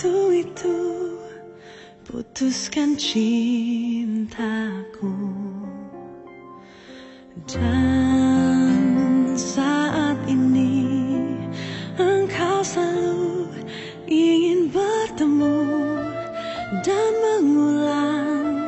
waktu itu putuskan cintaku, dan saat ini engkau selalu ingin bertemu dan mengulang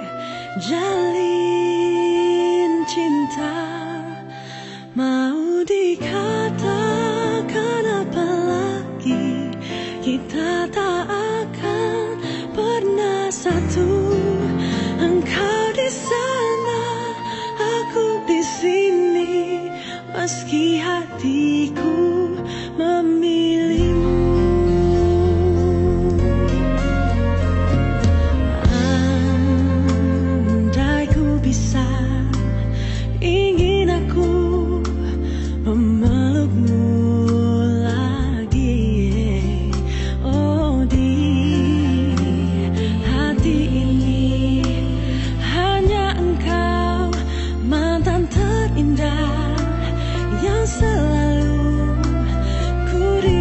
jalin cinta. Mau dikatakan apa lagi, kita tak akan pernah satu. Engkau di sana, aku di sini, meski hatiku memilihmu. Andai ku bisa, ingin aku memelukmu lagi. Oh, di hati ini hanya engkau, mantan terindah yang selalu ku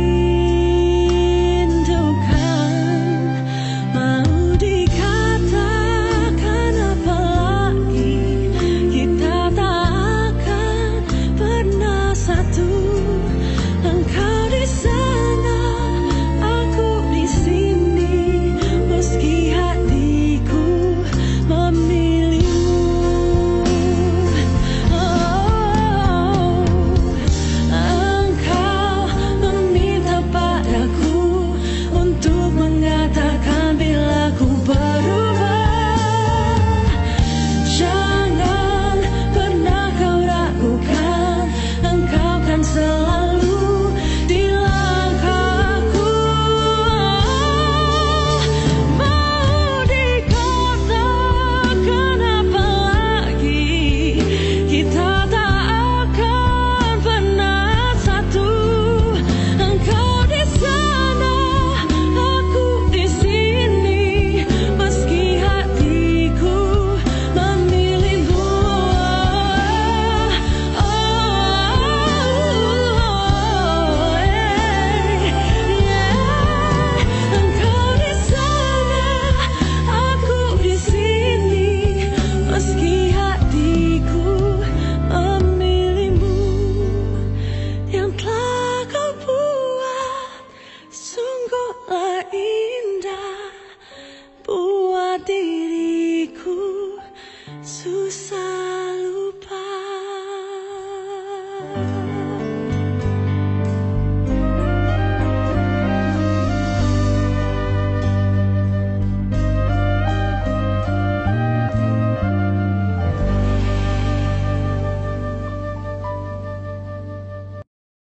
rindukan. Mau dikatakan apa lagi, kita tak akan pernah satu. Engkau di sana, aku di sini, meski hatiku memilihmu. Oh, engkau meminta padaku untuk mengatakan bila ku berubah. Jangan pernah kau ragukan, engkau kan selalu di langkahku. Mau dikatakan apa lagi, kita tak akan pernah satu. Engkau di sana, aku di sini, meski hatiku memilihmu. Engkau di sana, aku di sini, meski hatiku memilihmu. Yang telah kau buat sungguhlah indah, buat diriku susah lupa.